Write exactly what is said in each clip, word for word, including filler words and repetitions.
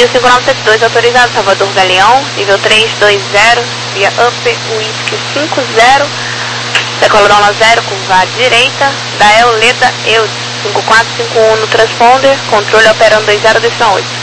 Rio cinco nove sete dois, autorizado, Salvador Galeão, nível três dois zero, via Up, Whisky cinco zero, decola Doma zero, curva à direita, Dael Leda Eud, cinco quatro cinco um no transponder, controle operando dois zero, decisão oito.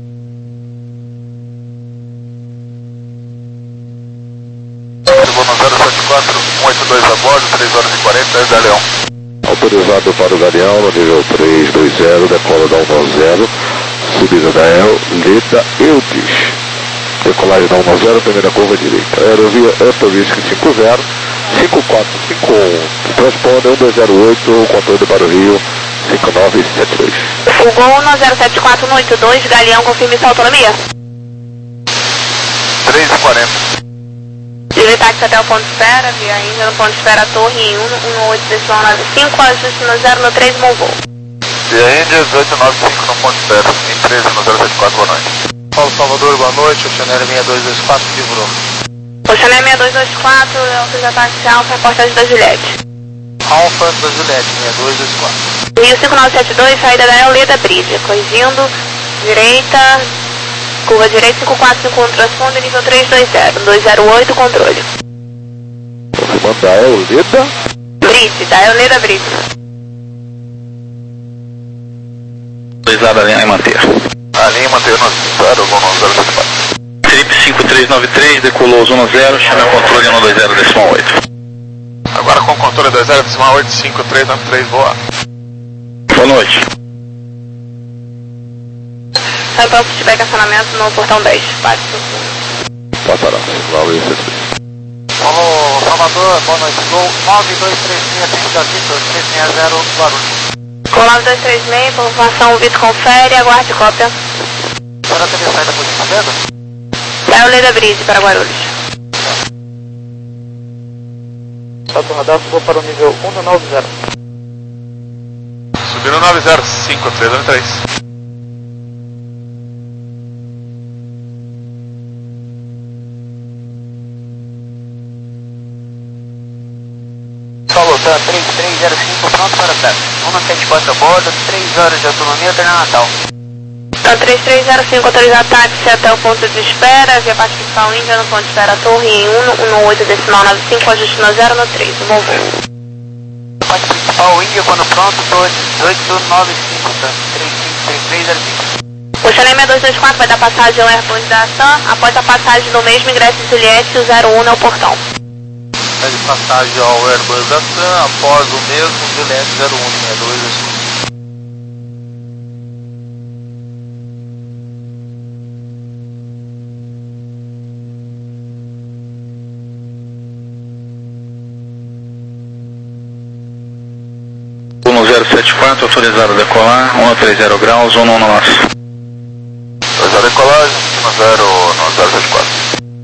zero sete quatro um oito dois a bordo, três horas e quarenta, é Galeão. Autorizado para o Galeão, no nível três dois zero, decola da um zero, subida da El, Leda Eudes. Decolagem da um zero, primeira curva direita. Aerovia Upper Whisky cinco zero, cinco quatro cinco um, transponder um dois zero oito, controle para o Rio cinco nove sete dois. O Gol no zero sete quatro um oito dois, Galeão, confirme sua autonomia. três e quarenta. Livre táxi até o ponto de espera, via Índia no ponto de espera Torre em um um oito decisão nove cinco, ajuste no zero no três, bom voo. Via Índia dezoito nove cinco no ponto de espera, em treze no zero sete quatro, boa noite. Paulo Salvador, boa noite, Oceanária seis dois dois quatro, livrou. Oceanária seis dois dois quatro, autoriza táxi Alfa, porta da Juliette. Alfa da Juliette, seis dois dois quatro. Rio cinco nove sete dois, saída da Euleda Bridge, corrigindo, direita, curva direita cinco quatro cinco um, transponder nível três dois zero, dois zero oito, controle. Confirmando da Euleda Bridge, da Euleda Bridge. Autorizada a linha e manter. A linha manter no zero, vou no zero sete quatro. Trip cinco três nove três, decolou zona zero, chama controle um dois zero, decimal oito. Agora com controle dois zero, decimal oito, cinco três nove três, boa. Boa noite. Sai para o feedback acionamento no portão dez, parte Passará, sinal e sete dois. Alô, Salvador, boa noite. Gol nove dois três seis, três seis zero, Guarulhos. Com nove dois três seis, confirmação, Vitor confere, aguarde cópia. A senhora teria saído da posição cedo? Da Euleda Bridge para Guarulhos. Salto radar, subiu para o nível um nove zero. Subindo nove zero cinco três nove três. Falou, tá três três zero cinco, pronto para teste. um sete quatro a bordo, três horas de autonomia, terminal Natal. Tá três três zero cinco, autorizado táxi até o ponto de espera, via parte principal Índia no ponto de espera Torre em um um oito decimal nove cinco, ajuste no zero no três, bom voo. Parte principal Índia, quando pronto, oito nove cinco, tá? três cinco três três zero cinco. O Chanel seis dois dois quatro vai dar passagem ao Airbus da Sam, após a passagem do mesmo ingresso de Juliette, o zero um no portão. De passagem ao Airbus da Sam, após o mesmo Juliette zero um seis dois dois quatro. um zero sete quatro, autorizado a decolar, um três zero graus, um no nosso. dois zero decolagem, um zero no zero sete quatro.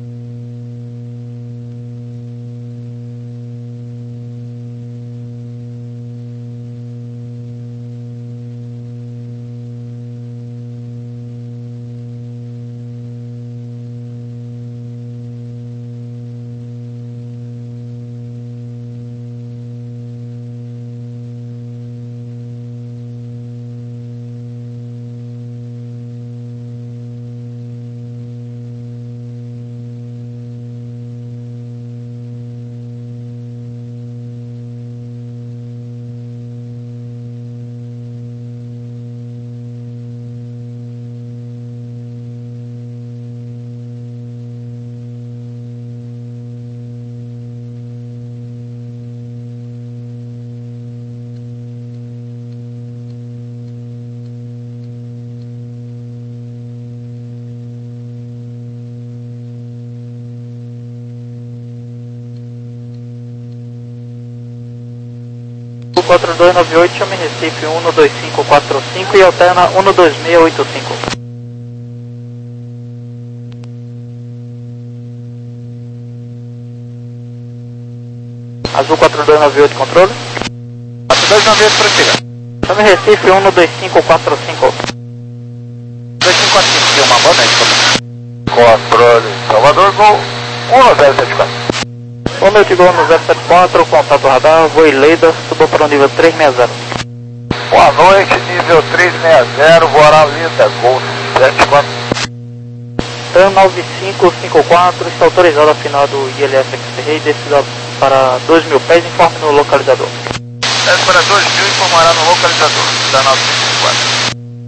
quatro dois nove oito, chame Recife um dois cinco quatro cinco e alterna um dois seis oito cinco. Azul quatro dois nove oito, controle. quatro dois nove oito, prossiga. Chame Recife um dois cinco quatro cinco. dois cinco quatro cinco, uma boa noite. Controle, Salvador, Gol um zero sete quatro. Boa noite, Gol no zero sete quatro, contato radar, voo Leida, subiu para o nível três seis zero. Boa noite, nível três seis zero, Guaralida, Gol sete quatro. TAM nove cinco cinco quatro, está autorizado a final do I L S X-Ray, descida para dois mil pés, informe no localizador. Desce para dois mil, informará no localizador, da nove cinco cinco quatro.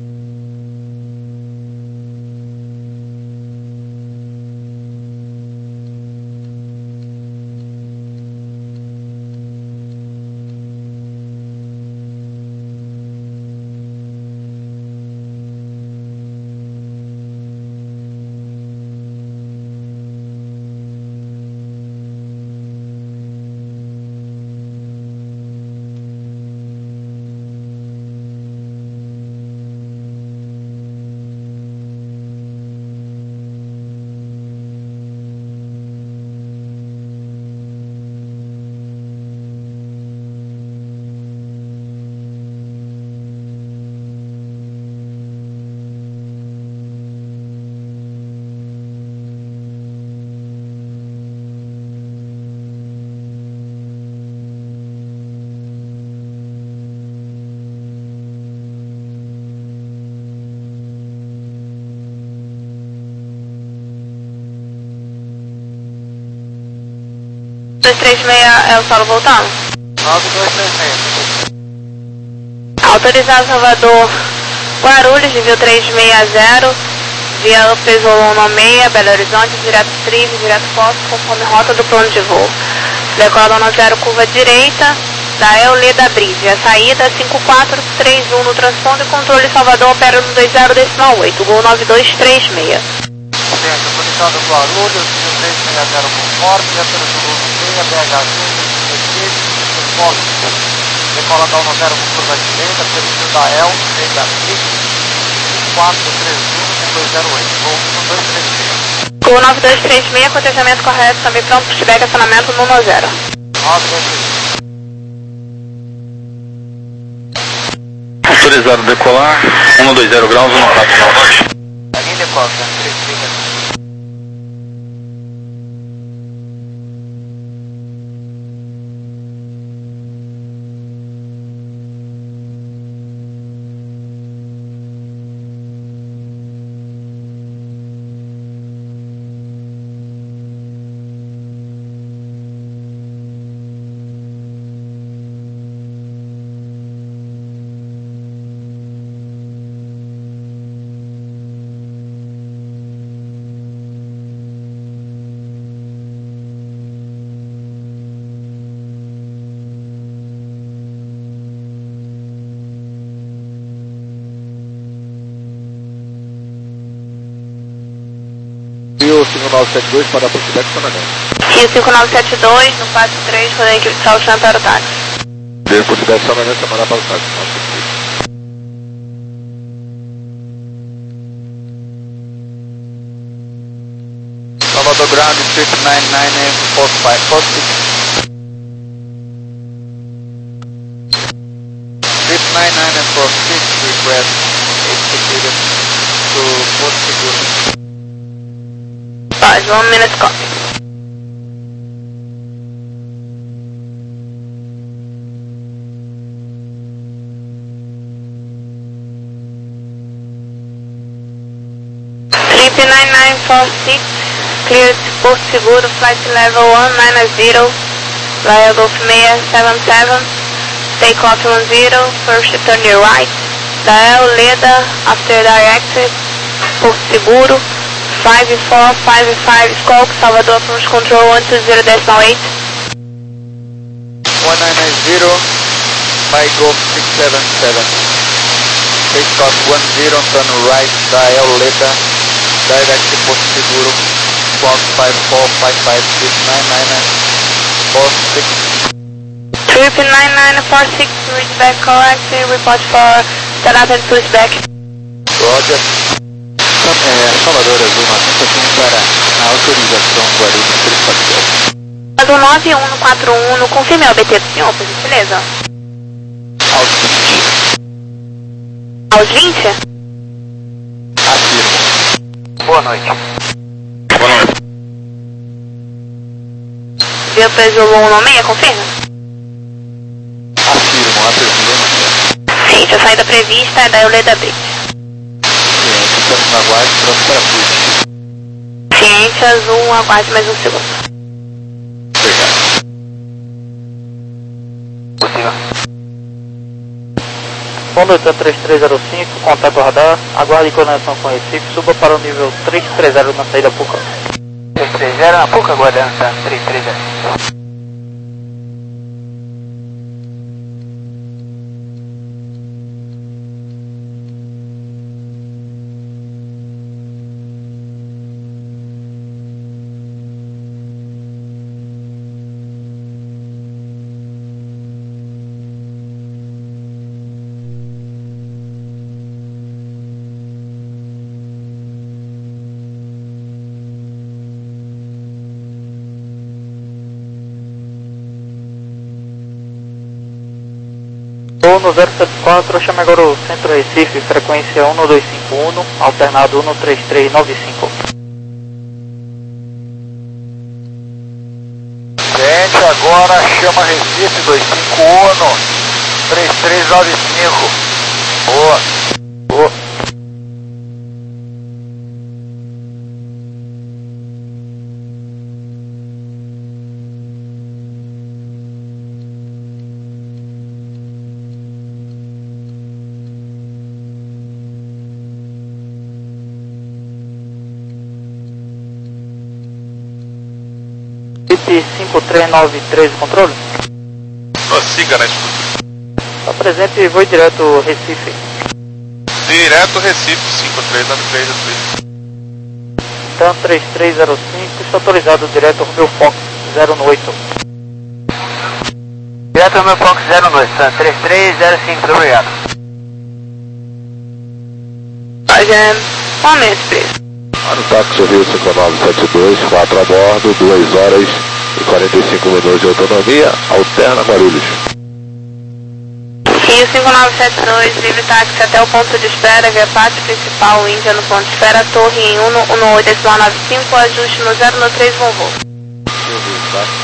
dois três seis é o solo voltando? nove dois três seis. Autorizado Salvador Guarulhos, nível três seis zero, via Up Zolon seis, Belo Horizonte, direto Trive, direto Foz, conforme rota do plano de voo. Decola dona zero, curva direita, da Euleda Brise. A saída cinco quatro três um no transponder, controle Salvador opera no dois zero decimal oito, Gol nove dois três seis. Gente, autorizado Guarulhos, nível três seis zero conforme, já pelo Zulu seis, B H C, Foz. Decola da dona zero, curva direita, perfil da El, Euleda Brise, cinco quatro três um dois zero oito, Gol um dois três seis. Gol nove dois três seis, acompanhamento correto, também pronto, pushback, acionamento no um zero. nove dois três seis. Autorizado decolar, um dois zero graus, um quatro nove. Alguém decola, três seis. Rio cinco nove sete dois para pushback acionamento. Rio cinco nove sete dois, no passo três, quando a equipe de salvação para o táxi. Deu pushback acionamento, chamará para o táxi. Salvador Ground, Trip nove nove four five four six. Trip nove nove four six, request executed to Porto Seguro. Pause, one minute copy. Trip nine nine four six, cleared Porto Seguro, flight level one nine zero, via Golf six seven seven, take off one zero, first turn your right, Dael Leda, after direct, Porto Seguro, five four five five, Squawk, Salvador, approach control one two zero decimal eight. one nine zero, by Golf six seven seven. Take off one zero, turn right, Dael Leda, direct Porto Seguro, Squawk five four five five, Trip nine nine four six. Trip nine nine four six, reach back correct, report for setup and push back. Roger. É, Salvador Azul nove um para a autorização Guarulhos três quatro zero. Azul nove um quatro um, confirme o B T do senhor, por gentileza. Aos vinte. Aos vinte? Afirmo. Boa noite. Boa noite. Viu peso um seis, confirma? Afirmo, afirmo. Sim, a saída prevista é da Euleda Brise. Estamos na guarda, pronto para push. Ciente azul, aguarde mais um segundo. Obrigado. Possível. Conduta três três zero cinco, contato radar, aguarde conexão com Recife, suba para o nível três três zero na saída Puca. três três zero na Puca, aguardando, tá? três três zero. Voo no zero sete quatro, chame agora o Centro Recife, frequência um dois cinco um, alternado um três três nove cinco. Gente, agora chama Recife dois cinco um, três três nove cinco. Boa. Boa. cinco três nove três, controle? Prossiga na escuta. Apresente e voo direto Recife. Direto Recife, cinco três nove três. Então três três zero cinco, está autorizado direto Romeo Fox zero oito. Direto Romeo Fox zero oito, tá? três três zero cinco, obrigado. Roger, um momento, preço. Para o táxi Rio cinco nove sete dois, quatro a bordo, duas horas e quarenta e cinco minutos de autonomia, alterna Guarulhos. Rio cinco nove sete dois, livre táxi até o ponto de espera, via pátio principal, Índia no ponto de espera, torre em um um oito nove cinco, ajuste no zero nove três, bom voo. Eu vi o táxi,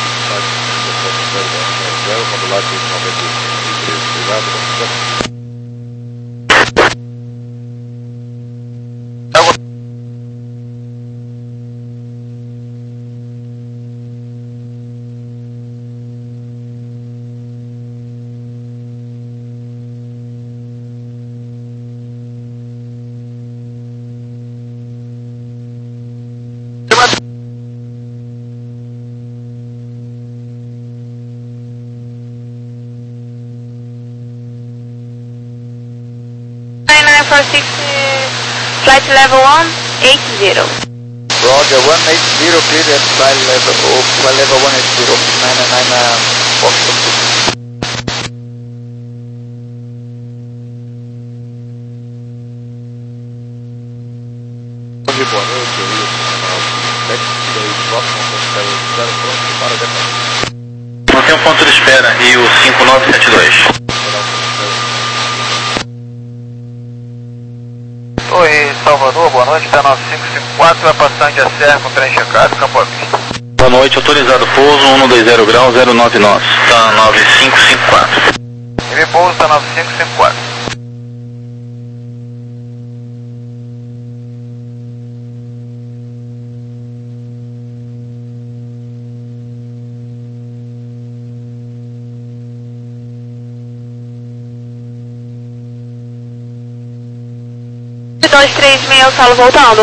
zero, quando lá tem noventa e três, obrigado. nine four six, flight level one eight zero. Roger, one eight zero, please, at flight level, oh, flight level one eight zero, nine nine nine, Foxtrot. Boa noite, Rio sete dois, próximo zero pronto para decolar. Mantém o ponto de espera, Rio cinco nove sete dois. Oi, Salvador, boa noite, P nove cinco cinco quatro, vai passar de Serra com trem checado, Campo Vista. Boa noite, autorizado pouso um dois zero grau zero nove nove, tá nove cinco cinco quatro. Ele pouso tá nove cinco cinco quatro. dois três seis, o Saulo voltando.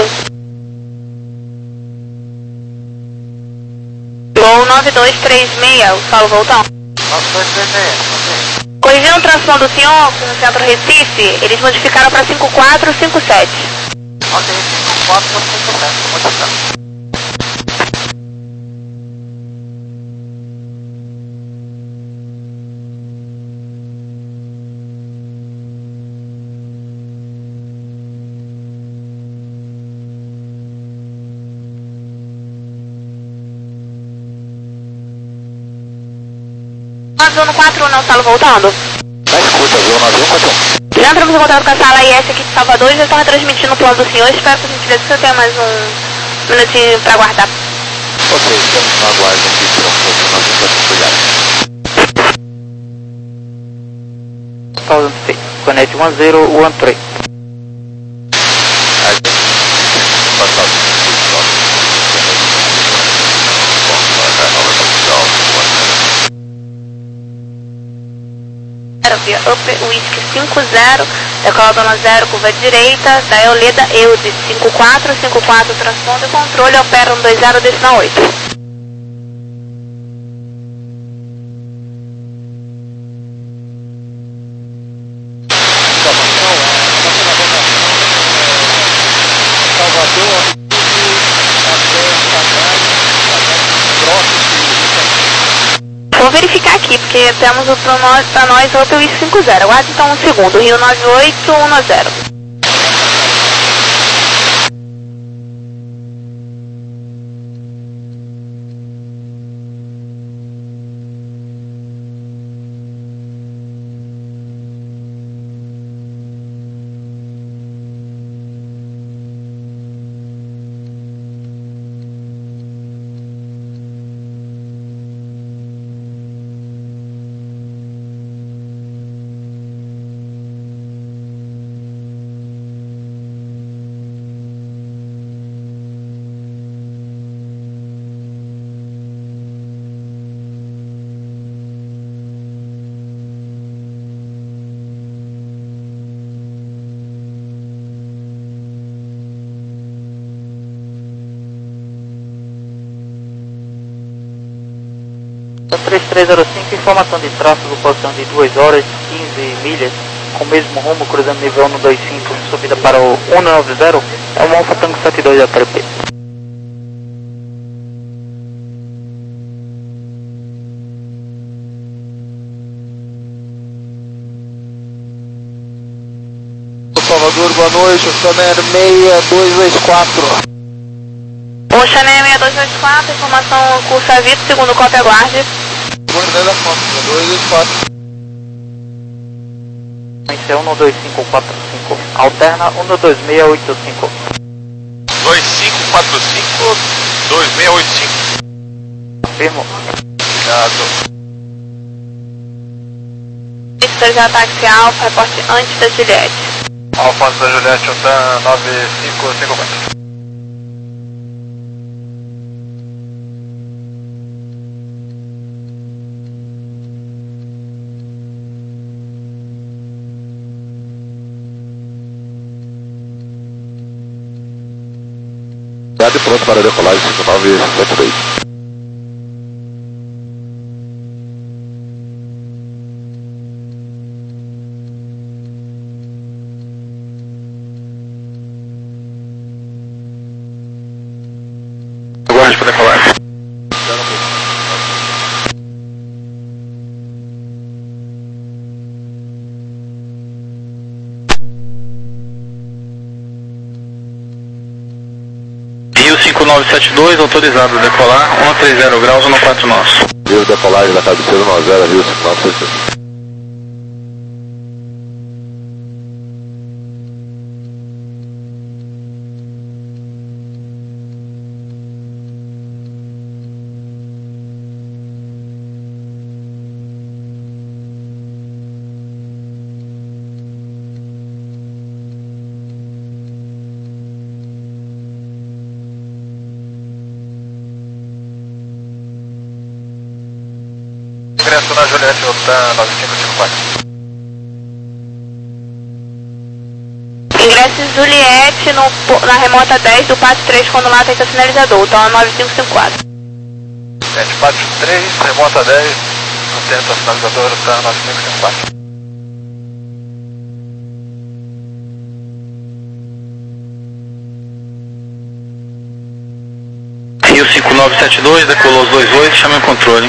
Gol nove dois três seis, o Saulo voltando. nove dois três seis, ok. Corrigindo o transponder do senhor com o Centro Recife, eles modificaram para cinco quatro cinco sete. Ok, cinco quatro cinco sete, modificando. Zona quatro um, Saulo voltando. Na escuta, viu? nove um quatro um. Já entramos em contato com a sala I S aqui de Salvador e já estava transmitindo o plano do senhor. Espero que a gentileza que eu tenha mais um minutinho para aguardar. Ok, estamos no aguardo aqui, pronto, nós estamos cuidados. Thousand six, connect one zero one three. A gente passado via Up Whisky cinco zero, decola Dona Zero, curva direita, da Euleda Eudes cinco quatro cinco quatro, transpondo e controle, opera um dois zero, desce na oito. Vou verificar aqui, porque temos o para nós, para nós o Up Whisky cinco zero. Aguarde então um segundo. Rio nove oito um zero. três três zero cinco, informação de tráfego, posição de duas horas e quinze milhas, com o mesmo rumo, cruzando nível um dois cinco, subida para o um nove zero, é o Alfa Tango setenta e dois da P P. Salvador, boa noite, Oceaner seis dois dois quatro. Oceaner seis dois dois quatro, informação curso Avito, segundo cópia, aguarde. Guarda da foto, dois dois quatro. É um dois cinco quatro cinco, alterna um dois seis oito cinco. dois cinco quatro cinco, dois seis oito cinco. Afirmo. Obrigado. Vitor já táxi Alfa, reporte antes da Juliette. Alfa da Juliette, Otan nove cinco cinco quatro. Obrigado e pronto para a decolagem cinco nove sete dois. Aguarde para decolagem. Rio cinco nove sete dois, autorizado a decolar, cento e trinta graus, um quatro nosso. Rio decolagem da cabeceira um zero, Rio cinco nove sete dois. Ingresso na Juliette, Otan nove cinco cinco quatro. Ingresso Juliette no, na remota dez do pátio três, quando lá tem sinalizador, então nove cinco cinco quatro. Sete pátio três, remota dez, atento sinalizador, Otan nove cinco cinco quatro. Rio cinco nove sete dois, decolou os dois oito, chame o controle.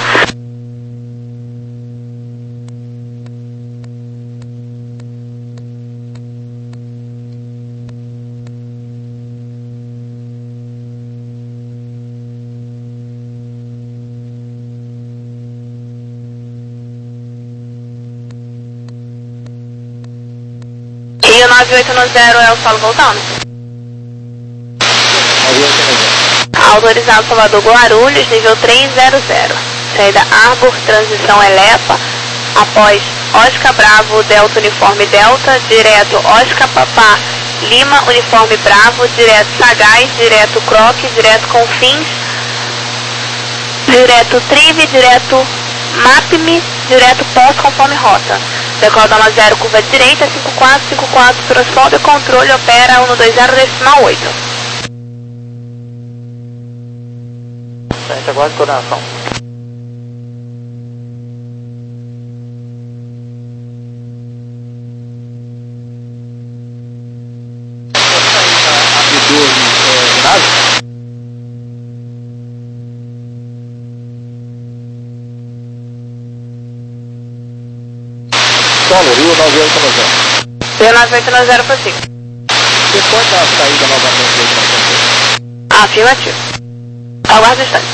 Rio nove oito zero, é o solo voltando. Autorizado Salvador Guarulhos, nível três zero zero. Saída Arbor, transição Elefa, após Oscar Bravo, Delta Uniforme Delta, direto Oscar Papá, Lima Uniforme Bravo, direto Sagaz, direto Croque, direto Confins, direto Trive, direto Mapme, direto Pós conforme rota. Decola Doma zero, curva direita, cinco quatro cinco quatro, transponder, controle, opera um dois zero, decimal oito. Frente, aguarde coordenação. Solo, Rio nove oito nove zero. Rio nove oito nove zero, prossiga. Você pode dar a saída novamente aí para você? Afirmativo. Aguarde o instante.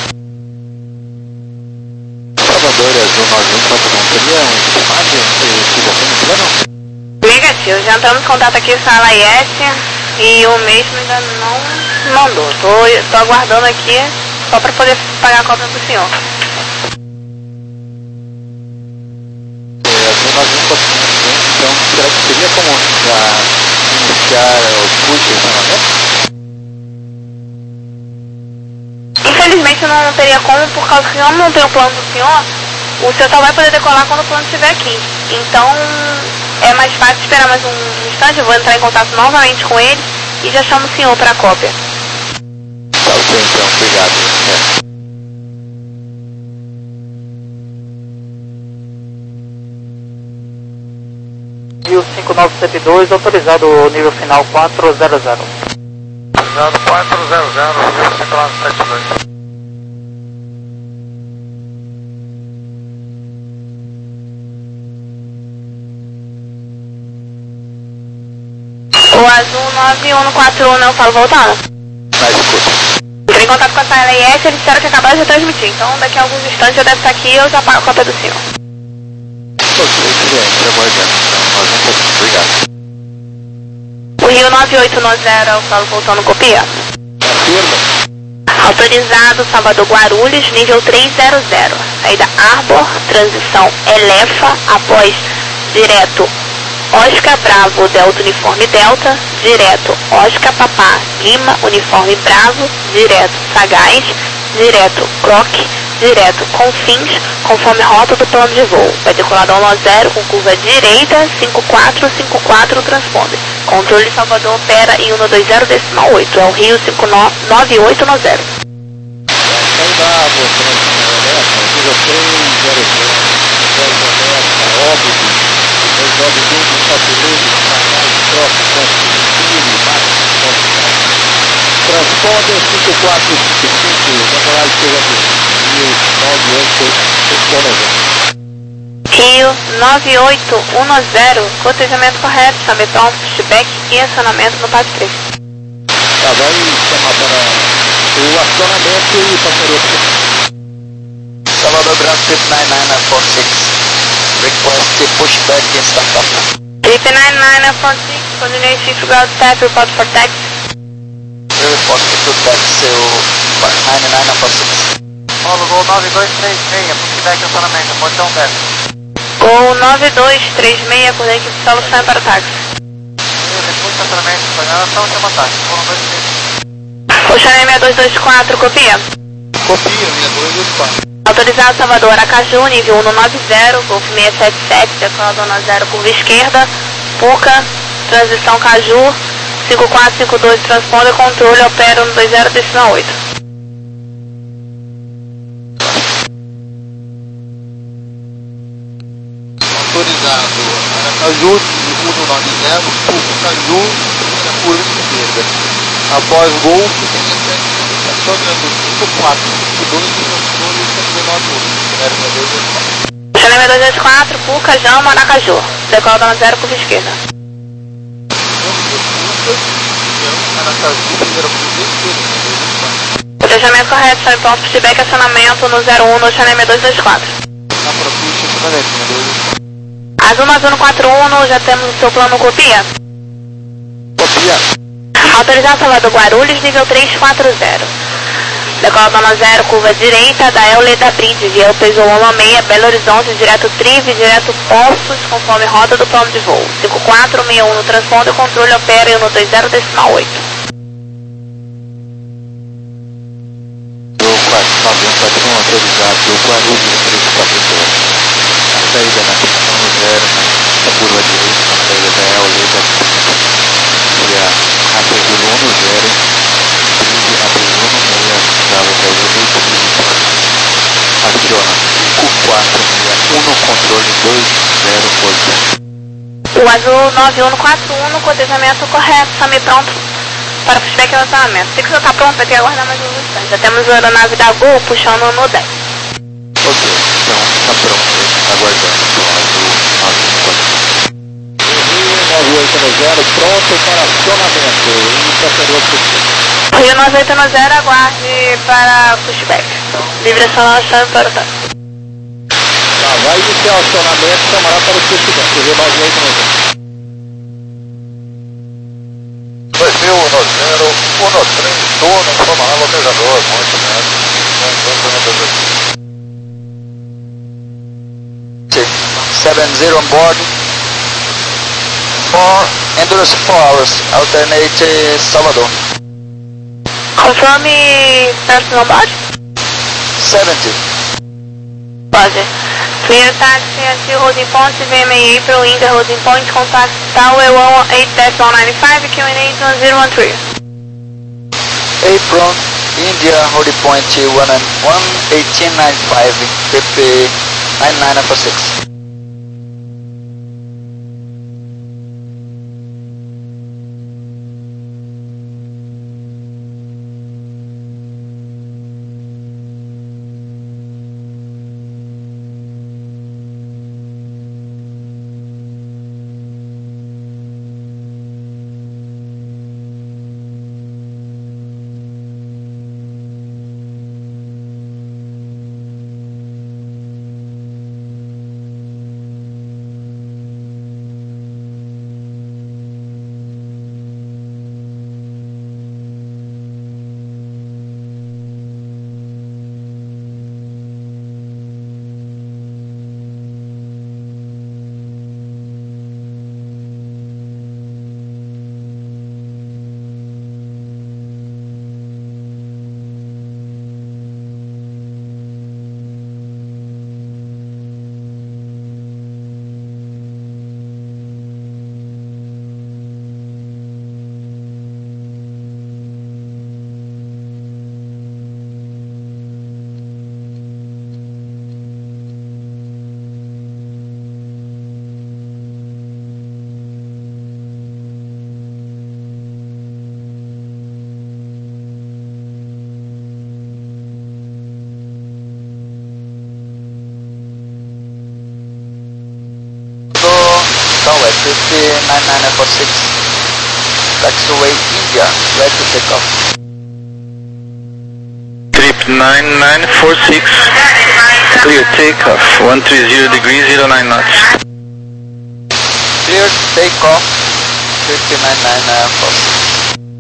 Salvador Azul nove um quatro um, seria um estimado que você não tiver, não? Negativo, já entramos em contato aqui com a L A S e o mesmo ainda não mandou. Tô, tô aguardando aqui só para poder pagar a cópia pro senhor. Então, será que seria como já iniciar o curso de treinamento? Infelizmente não teria como, por causa que eu não tenho o plano do senhor. O senhor só vai poder decolar quando o plano estiver aqui. Então, é mais fácil esperar mais um instante. Eu vou entrar em contato novamente com ele e já chamo o senhor para a cópia. Tá ok, então, obrigado. É. Rio cinco nove sete dois, autorizado o nível final quatro zero zero. Autorizado quatro zero zero, Rio cinco nove sete dois. O azul nove um quatro um, eu falo voltando. Tá, escuta. Entrei em contato com a L A S, eles disseram que acabaram de transmitir. Então, daqui a alguns instantes eu devo estar aqui e eu já pago a cópia do senhor. Ok, cliente, aguardando. Então, nós vamos fazer. Obrigado. O Rio nove oito nove zero, eu falo voltando, copia. Afirma. Autorizado Salvador Guarulhos, nível três zero zero. Saída Arbor, transição Elefa, após direto Oscar Bravo Delta Uniforme Delta, direto Oscar Papá Lima Uniforme Bravo, direto Sagaz, direto Croc, direto Confins, conforme rota do plano de voo. Vai decolar Doma zero com curva direita, cinco quatro cinco quatro, transponder. Controle Salvador opera em um dois zero decimal oito, é o Rio cinco nove oito nove zero. Saída Água, transição nível três zero zero, óbito. Resolve tudo, fabuloso, canais, troca, confira, transponder cinco quatro cinco cinco, decolagem Rio nove oito um nove zero, cotejamento correto, chame pronto, pushback e acionamento no passo três. Tá, vai chamar para o acionamento e passaria. Salvador Grand Trip nove nove four six. Request pushback and startup. Trip nove nove four six, coordinate shift ground staff, report for taxi. Eu reporto para o taxi, o nove nove four six. Paulo, Gol nove dois três seis, pushback acionamento, portão dez. Gol nove dois três seis, coordenate de solução para o táxi. Depois do acionamento, coordenação, chama táxi, foram dois três. Oxané seis dois dois quatro, copia. Copia, seis dois dois quatro. Autorizado Salvador Aracaju, nível um nove zero, Golf seis sete sete, decola Doma zero, curva esquerda, Puca, transição Caju, cinco quatro cinco dois, transponder, controle, opera um dois zero decimal oito. Autorizado Aracaju, um nove zero, Puca, Caju, curva esquerda. Após Golf, acionando cinco quatro cinco dois, controle cento e nove oito. Oxané seis dois dois quatro, Puca, Jama, Aracaju, decola Doma zero, curva esquerda. Cotejamento correto, chame pronto, pushback, acionamento no zero um, no Oxané seis dois dois quatro. Azul nove um quatro um, já temos o seu plano, copia? Copia. Autorizado Salvador Guarulhos, nível três quatro zero. Decola Doma zero, curva direita, da Euleda Bride, via o Pesoloma seis, Belo Horizonte, direto Trive, direto Poços, conforme rota do plano de voo. cinco quatro seis um no transponder, controle opera em um dois zero decimal oito. quatro nove um quatro um, autorizado, Guarulhos três quatro zero. A saída na questão zero, né? um, controle dois zero oito. O azul nove um quatro um, cotejamento correto, Sami pronto para pushback e lançamento. Se você está pronto, vai ter que aguardar mais um instante. Já temos a aeronave da Gol puxando no dez. Ok, então está pronto, aguardando. Então, azul nove um quatro um. nove oito zero, pronto para acionamento. Iniciador possível. Rio nove oito zero, aguarde para pushback. Vibração lançando para o táxi. Tá, vai iniciar o acionamento, chamará para o pushback. Rio nove oito zero. dois mil, um zero, um três, turno, informar localizador, muito bem. seven zero on board. four, endurance four hours, alternate Salvador. Confirm person on board? seventy. Roger. Clear taxi at holding point, V M A April, India holding point, contact Tower one eight dash one nine five, Q N A one zero one three. April, India holding point one eighteen nine five, P P nine nine four six. Tower, P P nine nine four six, taxiway India, ready to take off. Trip nine nine four six, clear takeoff, one three zero degrees, zero nine knots. Clear takeoff, P P nine nine four six.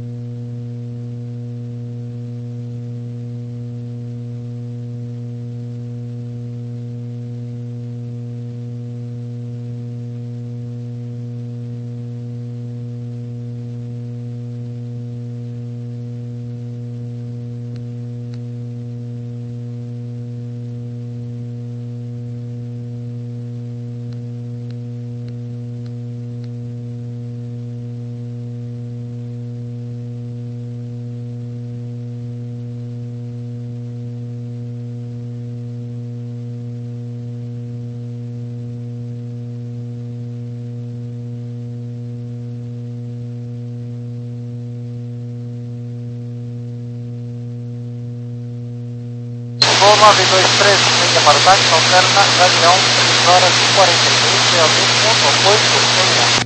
Voo nove dois três, liga para o táxi, alterna, Galeão, três horas e quarenta e dois, C O D ponto oito seis.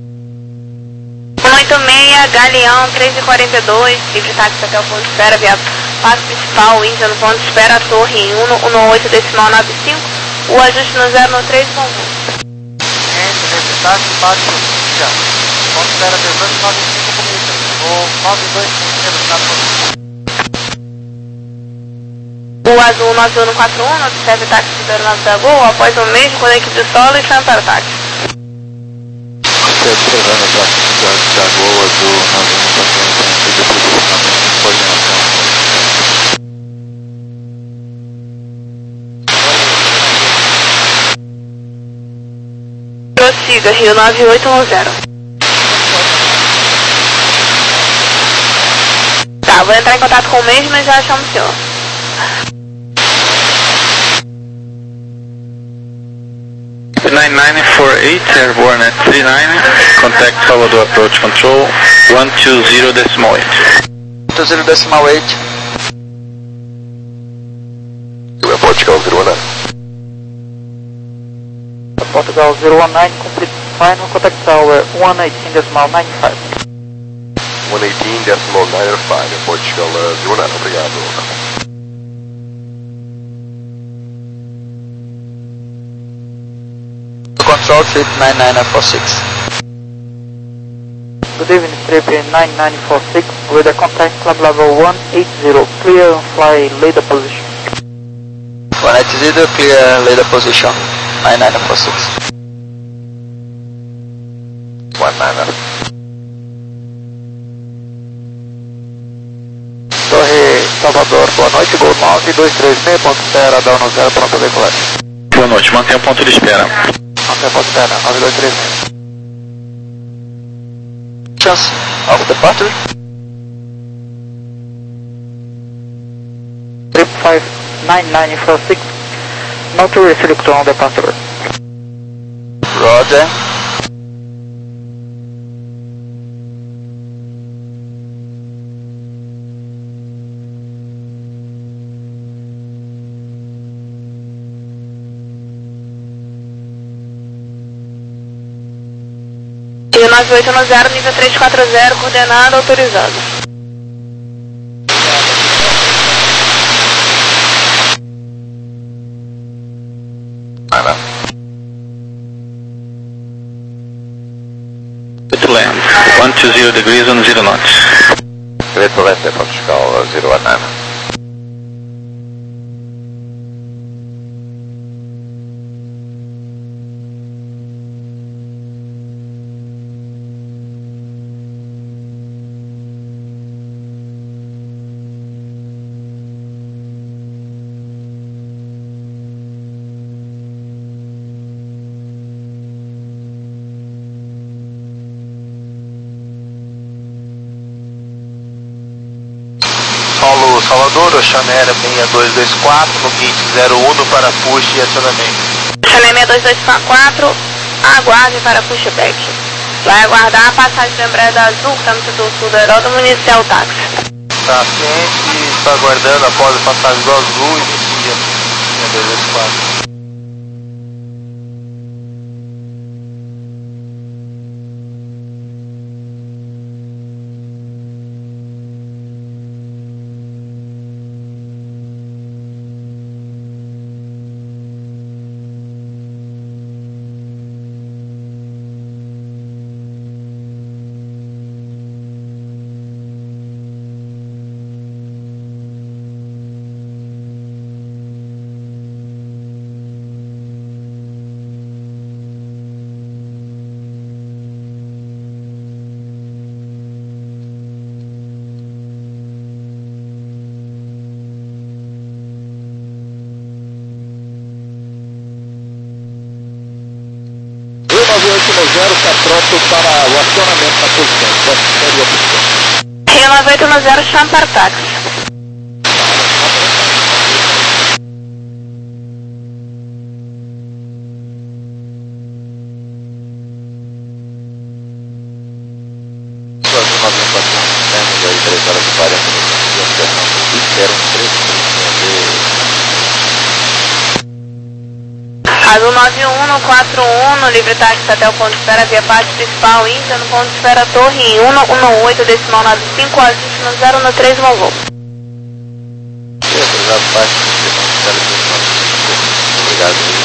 um oito seis, Galeão, três e quarenta e dois, livre táxi até o ponto de espera, via passo principal, Índia no ponto de espera, torre um um oito decimal nove cinco, o ajuste no zero no três com Entre, livre táxi, baixo, Índia, ponto de espera dezoito nove cinco comigo, voo nove dois seis, na posição. O azul nove um quatro um, observe táxi do aeronave da Gol, após o mesmo com a equipe de solo e chama para o táxi. Você observando o táxi da Gol azul nove um quatro um, tem de posicionamento, coordenação. Prossiga, Rio nove oito um zero. Tá, vou entrar em contato com o mesmo e já achamos o senhor. nine nine four eight, airborne at three nine, contact Salvador approach control, one two zero decimal eight. one two zero decimal eight. Portugal zero nine. Portugal zero one nine, complete final, contact tower one eighteen decimal nine five. one eighteen decimal nine five, Portugal uh, zero nine, obrigado. Control trip nine nine four six. Good evening, trip nine nine four six, with a contact club level one eighty, clear and fly radar position. one eighty, clear radar position, nine nine four six. one nine. Torre Salvador, boa noite, Gol nove dois três seis, ponto espera, down no zero, pronto a decolar. Boa noite, mantenha o ponto de espera. Mantenha o ponto de espera, nove dois três seis. Chance of departure. Trip five nine nine four six, not to restrict on departure. Roger. E nove oito no zero, nível três quatro zero, coordenada autorizada. To land, one two zero degrees on zero knots. Clear to land, Portugal zero one nine. Paulo Salvador, Oceanair seis dois dois quatro, no Git zero um para push e acionamento. Oceanair seis dois dois quatro, aguarde para pushback. Vai aguardar a passagem do Embraer da Azul, caminho do sul do aeródromo, iniciar o táxi. Está ciente e está aguardando após a passagem do Azul, inicia seis dois dois quatro. nove oito no zero, está pronto para o acionamento na posição. Seria a posição. Rio nove oito no zero, chama para o táxi. Azul nove um no quatro um, no livre táxi até o ponto de espera via parte principal Índia, no ponto de espera Torre cento e dezenove, decimal nove cinco, a vinte no zero no três, no voo. Obrigado.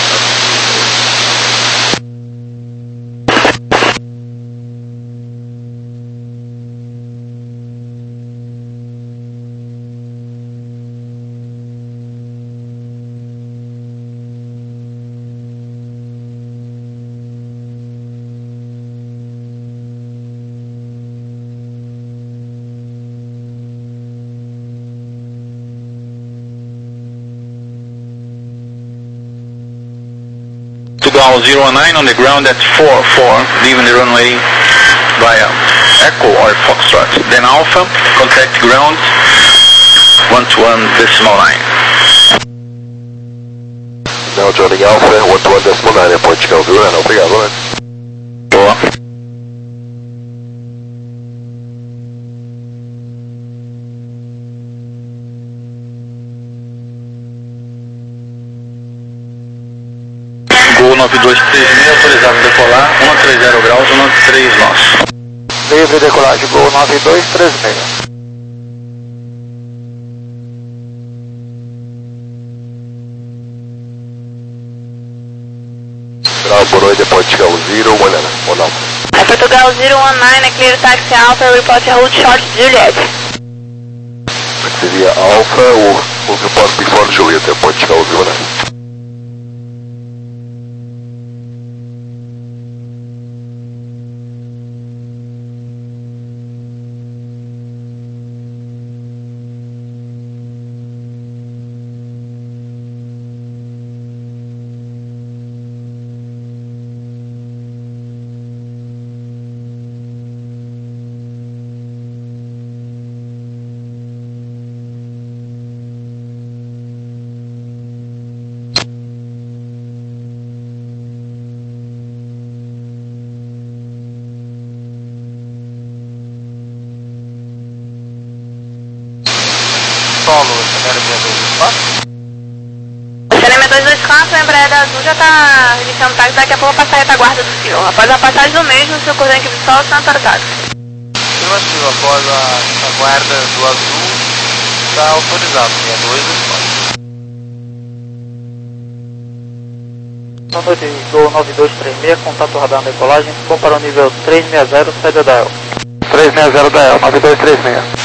Portugal zero one nine on the ground at four four, leaving the runway via Echo or Foxtrot. Then Alpha, contact ground one two one decimal nine. Now joining Alpha, one two one decimal nine, airport Chicago, zero nine, obrigado, boa noite. Boa. Gol nove dois três seis, autorizado a decolar, um três zero graus, um três nós. Livre decolagem, Gol nove dois três seis. Boa noite, airport Chicago, zero one nine, one nine. É Portugal zero one nine, é clear taxi Alpha, report route short Juliet. Seria Alpha, o, o report before Juliet, airport Chicago, zero one nine. Solo, C N M dois dois quatro. O C N M dois dois quatro, a Embraer Azul já está iniciando táxi, daqui a pouco passar a retaguarda do senhor. Após a passagem do mesmo, o seu cordeiro equipe de solo está no táxi. Afirmativo, após a, a guarda do azul, está autorizado, C N M dois dois quatro. Boa noite, Gol nove dois três seis, contato radar na decolagem, ficou para o nível três seis zero, saída da E L. três seis zero da E L, nove dois três seis.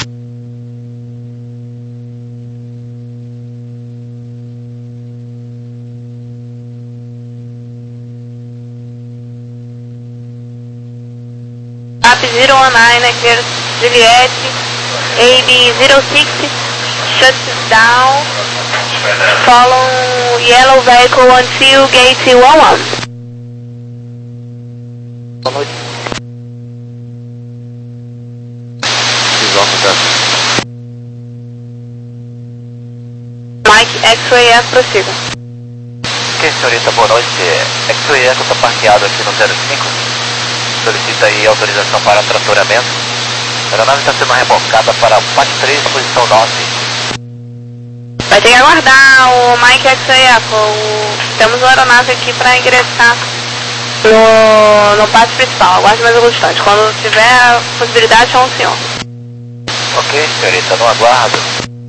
A P zero one nine, clear Juliet, A B zero six, shut down, follow yellow vehicle until gate one one. Boa noite. Mike, X-Ray F, prossiga. Ok, senhorita, boa noite. X-Ray Echo está parqueado aqui no zero cinco. Solicita aí autorização para tratoramento. A aeronave está sendo rebocada para P A C três, posição norte. Vai ter que aguardar o Mike X-Ray Echo. O... Temos uma aeronave aqui para ingressar no, no pátio principal. Aguarde mais alguns instantes. Quando tiver possibilidade, chama o senhor. Ok, senhorita, no aguardo.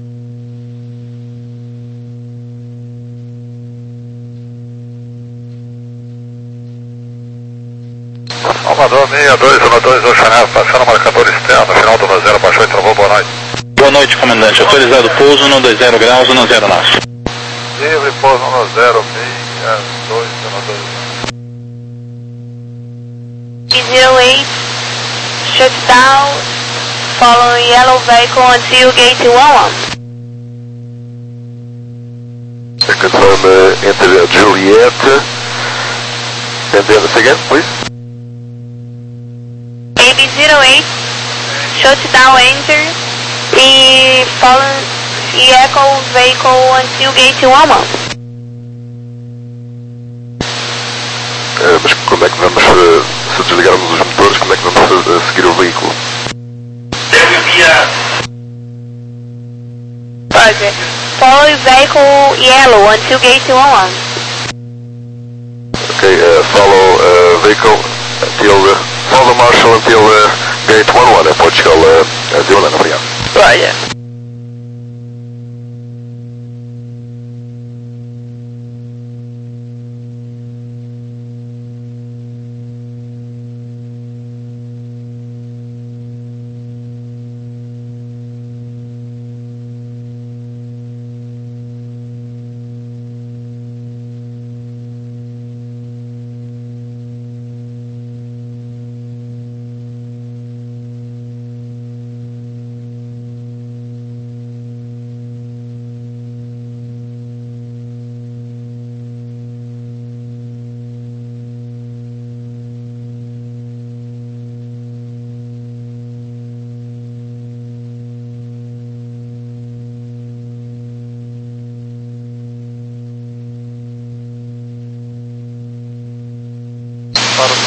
Salvador seis dois um dois, Oceanave, passando o marcador externo, final do um zero, baixou e travou, boa noite. Boa noite, comandante. Autorizado pouso, um dois zero graus, um zero nós. Livre, pouso um zero, seis dois um dois. P zero eight, shut down, following yellow vehicle until gate one one. Confirm uh, enter Juliet, and then this again, please. A B zero eight, shut down, enter, e follow e echo vehicle until gate one one. Uh, mas como é que vamos, uh, se desligarmos os motores, como é que vamos uh, seguir o veículo? Pode. Follow vehicle yellow until gate one one. Okay, uh, follow uh, vehicle until, uh, follow marshal until uh, gate one one, Portugal uh, zero nine, obrigado. Pode.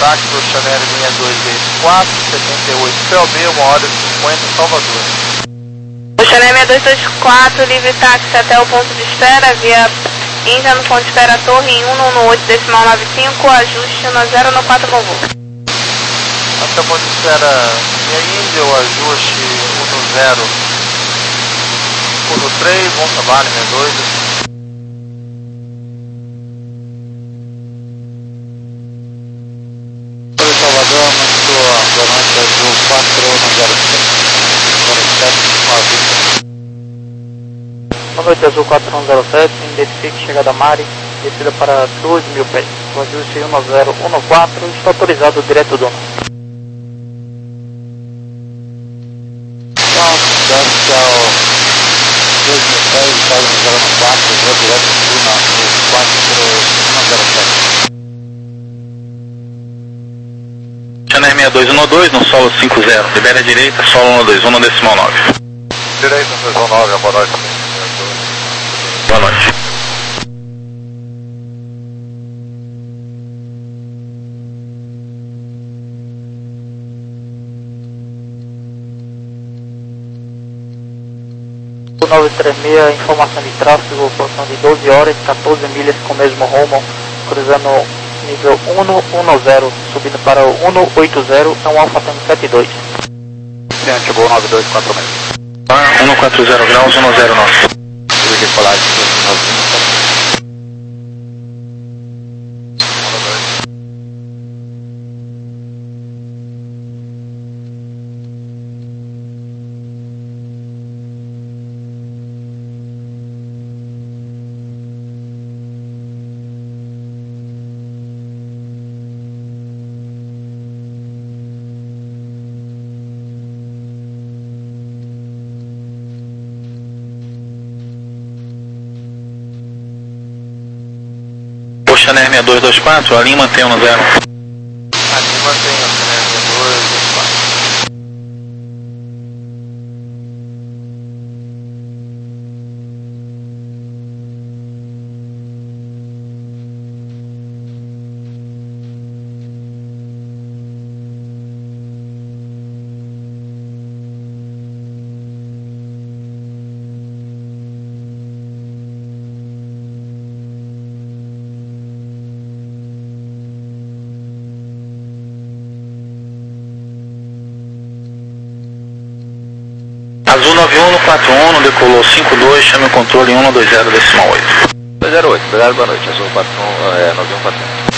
táxi do Chanel seis dois seis quatro, setenta e oito C O B, uma hora e cinquenta, Salvador. O Chanel seis dois dois quatro, livre táxi até o ponto de espera, via Índia no ponto de espera Torre em um um oito decimal nove cinco, ajuste no zero no quatro Volvo. Até o ponto de espera via Índia, o ajuste um no zero, um no três, bom trabalho, seis dois. Salvador, muito boa noite, Azul quatro um zero sete, Boa noite, Azul quatro um zero sete, identifique chegada Mari, descida para dois mil pés. O ajuste um zero um quatro, está autorizado direto dono. Então, desce ao dois mil pés, está no zero um quatro, vou direto Duna no quatro um zero sete. Chanel seis dois um dois no solo cinco zero, libera a direita, solo um dois um decimal nove. Direita, um dois um nove, boa noite. Boa noite. O nove três seis, informação de tráfego, porção de doze horas, quatorze milhas com o mesmo rumo, cruzando nível um um zero, subindo para o um oito zero, é um Alfa Tango setenta e dois. Ciente, Gol nove dois quatro seis. um quatro zero graus, um zero nove. Tive que falar de novinho. Chanel seis dois dois quatro, a linha mantém no zero. A linha mantém o Chanel seis dois dois quatro. Azul nove um quatro um, decolou cinco dois, chame o controle um dois zero decimal oito. dois zero oito, obrigado, boa noite, Azul quatro um, é, nove um quatro um.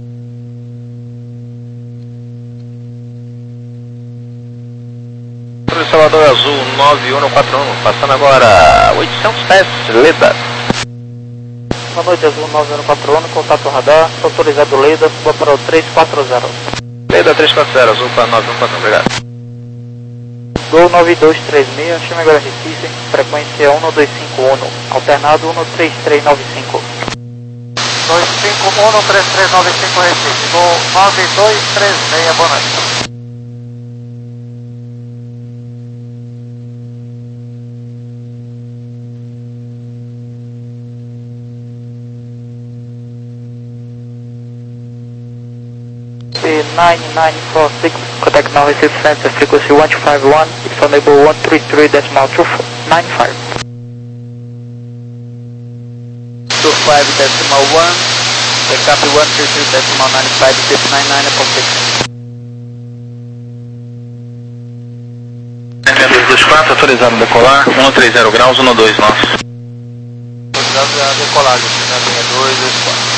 Salvador Azul nove um quatro um, passando agora oitocentos pés, Leda. Boa noite, Azul nove um quatro um, contato radar, autorizado Leda, suba para o três quatro zero. Leda três quatro zero, Azul para nove um quatro um, obrigado. Gol nove dois três seis, chame agora Recife, frequência um dois cinco um, alternado um três três nove cinco. dois cinco um, três três nove cinco Recife, Gol nove dois três seis, boa noite. nine nine four six, contact now receive sensor frequency one two five one, it's enable one three three decimal two nine five. two five decimal one, the copy one three three decimal nine five, six nine nine upon six. seis dois dois quatro, autorizado a decolar, um três zero graus, um dois nosso. Autorizado a decolagem, Chanel seis dois dois quatro.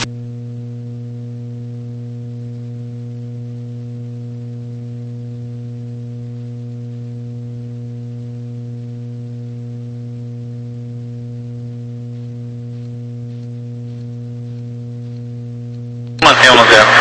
Mantenha no zero.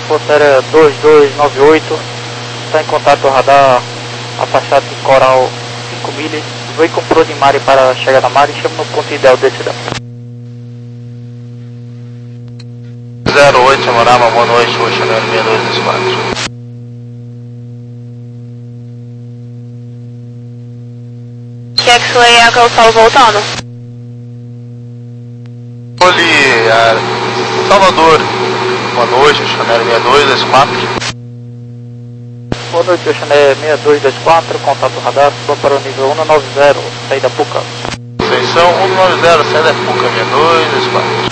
Força Aérea dois dois nove oito, está em contato com o radar afastado de Coral cinco milhas. Veículo comprou de Mari para chegar na Mari e chama no ponto ideal de decisão. zero oito, Samorama, boa noite, vou chegar no seis dois dois quatro. Que é que foi a que eu estava voltando? Ali, a Salvador, boa noite, Chanel seis dois dois quatro. Boa noite, Chanel seis dois dois quatro, contato radar, suba para o nível cento e noventa, saída Puca. Atenção, cento e noventa, saída Puca, seis dois dois quatro.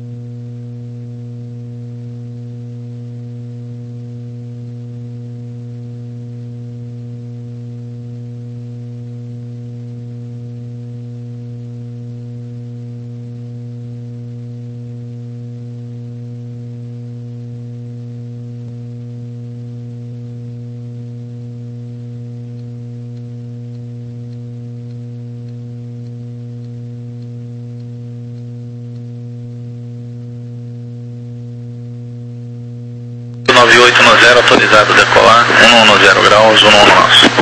nove oito nove zero, autorizado a decolar, cento e dez graus, cento e dez nosso.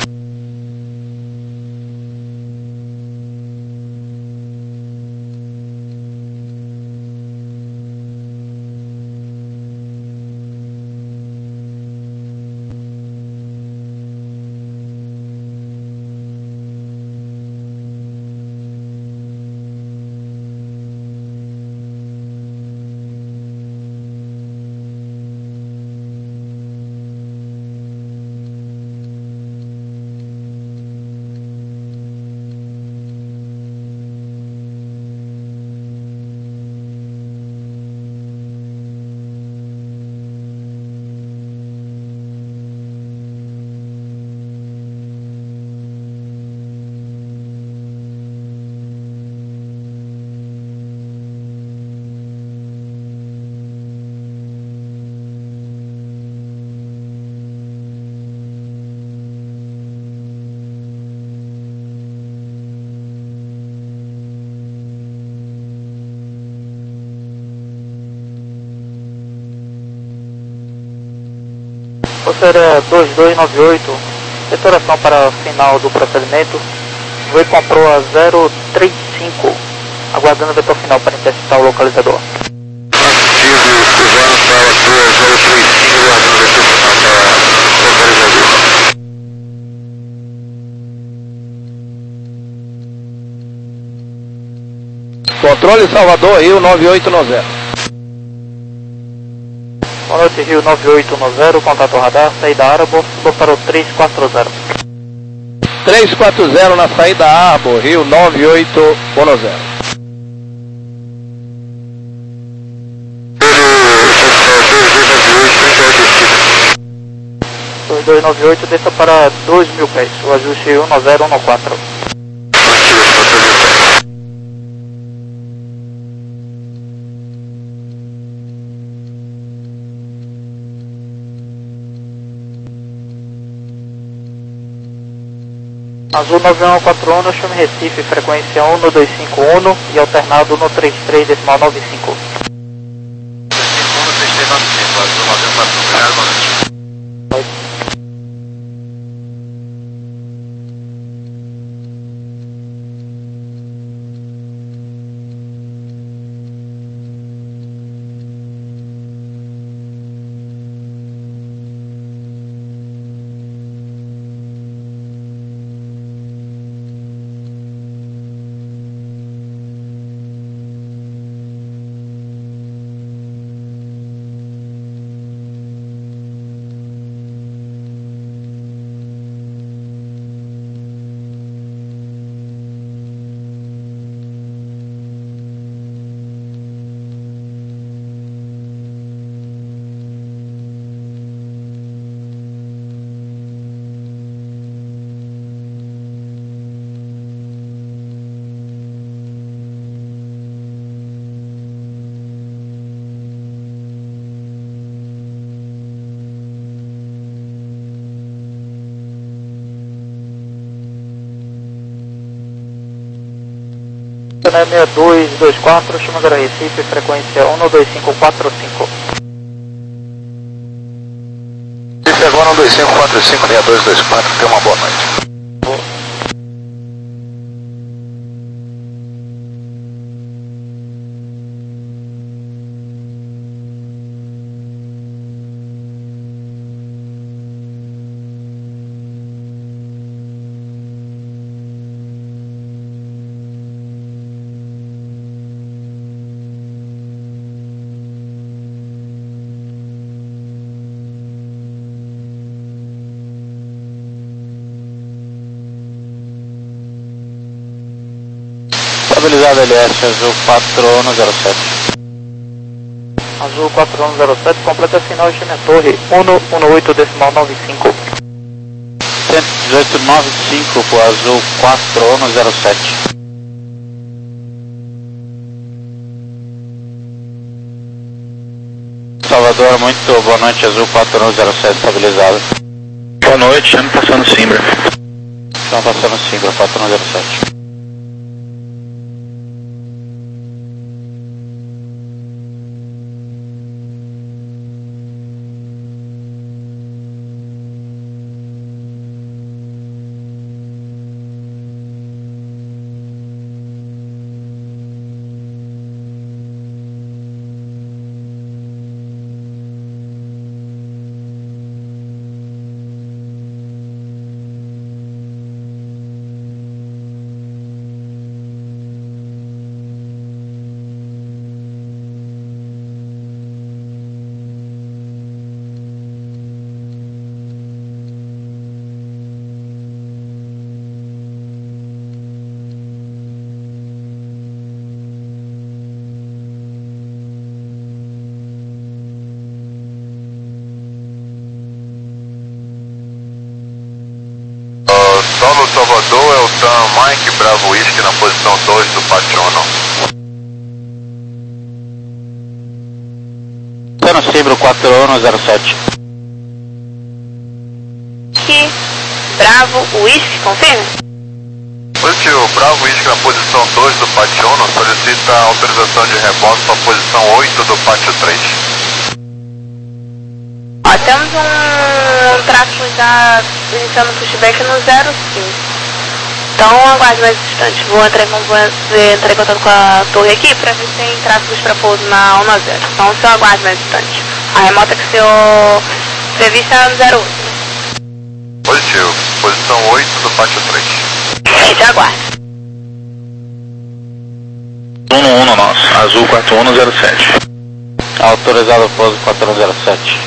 Força Aérea dois dois nove oito, detonação para o final do procedimento. O veículo comprou a zero três cinco, aguardando o vetor final para interceptar o localizador. Controle Salvador, Rio nove oito nove zero. Boa noite, Rio nove oito nove zero, contato radar, saída Arbor, suba para o três quatro zero. três quatro zero na saída Arbor, Rio nove oito nove zero. dois dois nove oito, desça para dois mil pés, o ajuste cento e dez quatorze. Azul nove um quatro um, chame Recife, frequência um dois cinco um e alternado no trinta e três decimal noventa e cinco. seis dois dois quatro, chama Recife, frequência um dois cinco quatro cinco. agora um dois cinco quatro cinco, linha dois dois quatro, tenha uma boa noite. Estabilizado L S, azul quatro um zero sete. Azul quatro um zero sete, completa sinal de minha torre, cento e dezoito decimal nove cinco. cento e dezoito nove cinco para o azul quatro um zero sete. Salvador, muito boa noite, azul quatro um zero sete, estabilizado. Boa noite, estamos passando Simbra. Estamos passando Simbra, quatro um zero sete. Solo Salvador, é o Tam Mike Bravo Whisky na posição dois do Pachono. Tá no Cimbro quatro um zero sete. Aqui, Bravo Whisky, confirma? Positivo, Bravo Whisky na posição dois do Pachono, solicita autorização de reboque para a posição oito do Pátio três. Ó, temos um, um tráfego já iniciando o pushback no zero cinco. Então aguarde mais um instante. Vou entrar, vou entrar em contato com a torre aqui para ver se tem tráfegos para pouso na um zero. Então o senhor aguarde mais um instante. A remota que o senhor prevista é no zero oito. Positivo, posição oito do Pátio três. Gente, aguarde. um um nosso, azul quatro um zero sete. Autorizado o pouso quatro um zero sete.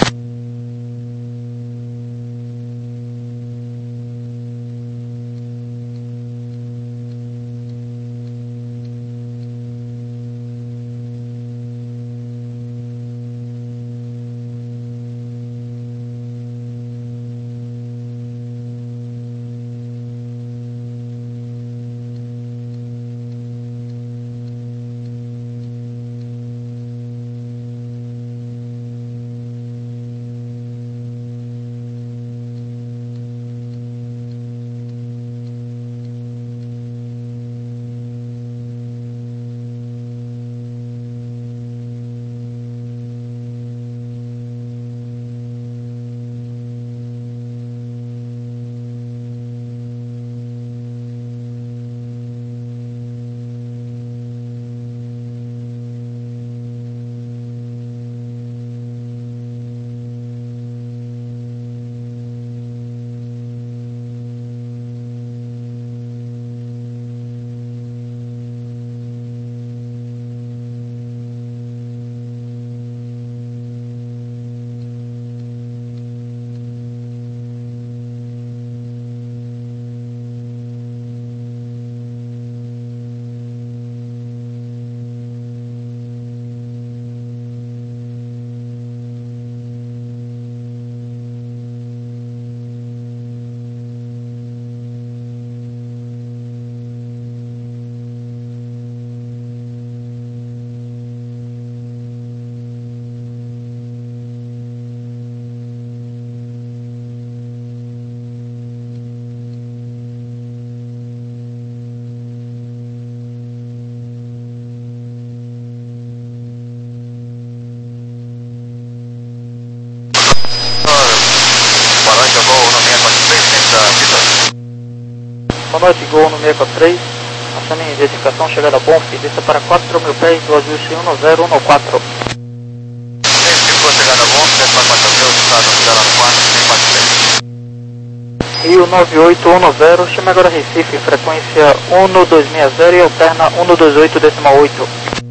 noite, Gol no seis quatro três. Acione a identificação, chegada a Bonf, desça para quatro mil pés do ajuste um zero um quatro. Identificou chegada a Bonf, desce para quatro mil, estado zero quatro, seis quatro três. Rio nove oito um zero, chama agora Recife, frequência um dois seis zero e alterna um dois oito decimal oito.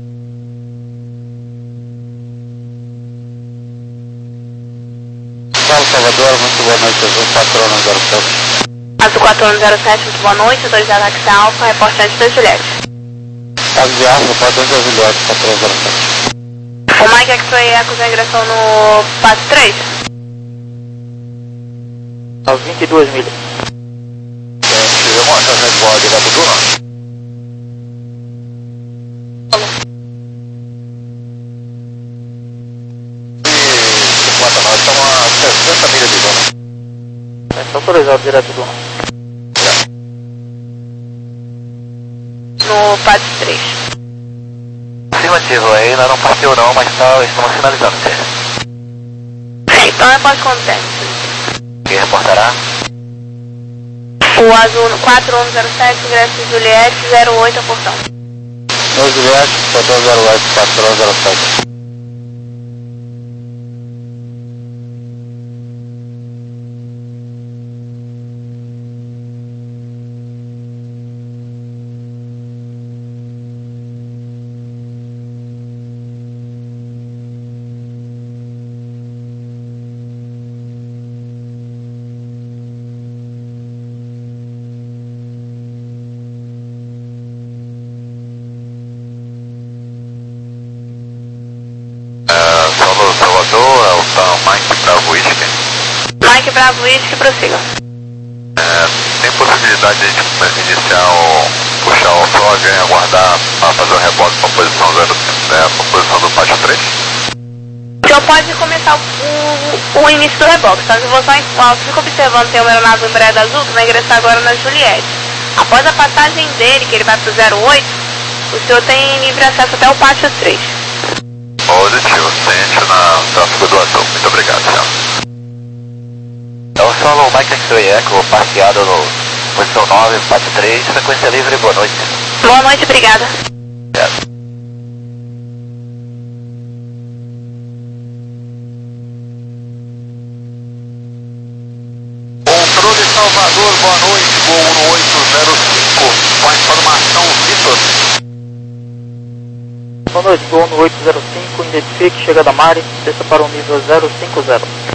Salvador, muito boa noite, Azul quatro um zero sete. Azul quatro um zero sete, muito boa noite, dois Galaxy Alpha, reportante da Juliette. Caso de Alfa, quatro um zero Juliette, quatro um zero sete. O Mike X-Ray Echo já ingressou no passo três? Às vinte e duas milhas. Tivemos uma chance de voar direto do norte. Nós estamos a sessenta milhas de zona. É só autorizado direto do norte. No passo três. Afirmativo, ainda não partiu não, mas tá, estamos finalizando. É, então eu posso contar. Quem reportará? O Azul quatro um zero sete, ingresso de Juliette, zero oito a portão. No Juliette, quatro um zero oito, quatro um zero sete. Salvador, é o tal Mike Bravo Whisky. Mike Bravo Whisky, prossiga. É, tem possibilidade de a gente iniciar o, puxar o fog e aguardar para fazer o rebote para a posição zero, é, para a posição do pátio três? Então pode começar o, o, o início do reboque, só que eu vou só, ó, fico observando, tem o aeronave Embraer Azul que vai ingressar agora na Juliette. Após a passagem dele, que ele vai para o zero oito, o senhor tem livre acesso até o pátio três. Positivo, sente na tráfego do Azul. Muito obrigado, senhor. Então, solo Mike X-Ray Echo, parqueado no posição nove, pátio três, frequência livre, boa noite. Boa noite, obrigada. Obrigado. Controle Salvador, boa noite, Gol no oito zero cinco, com a informação Vitor. Boa noite, Gol no oito zero cinco, identifique, chegada a Mari, desça para o nível zero cinco zero.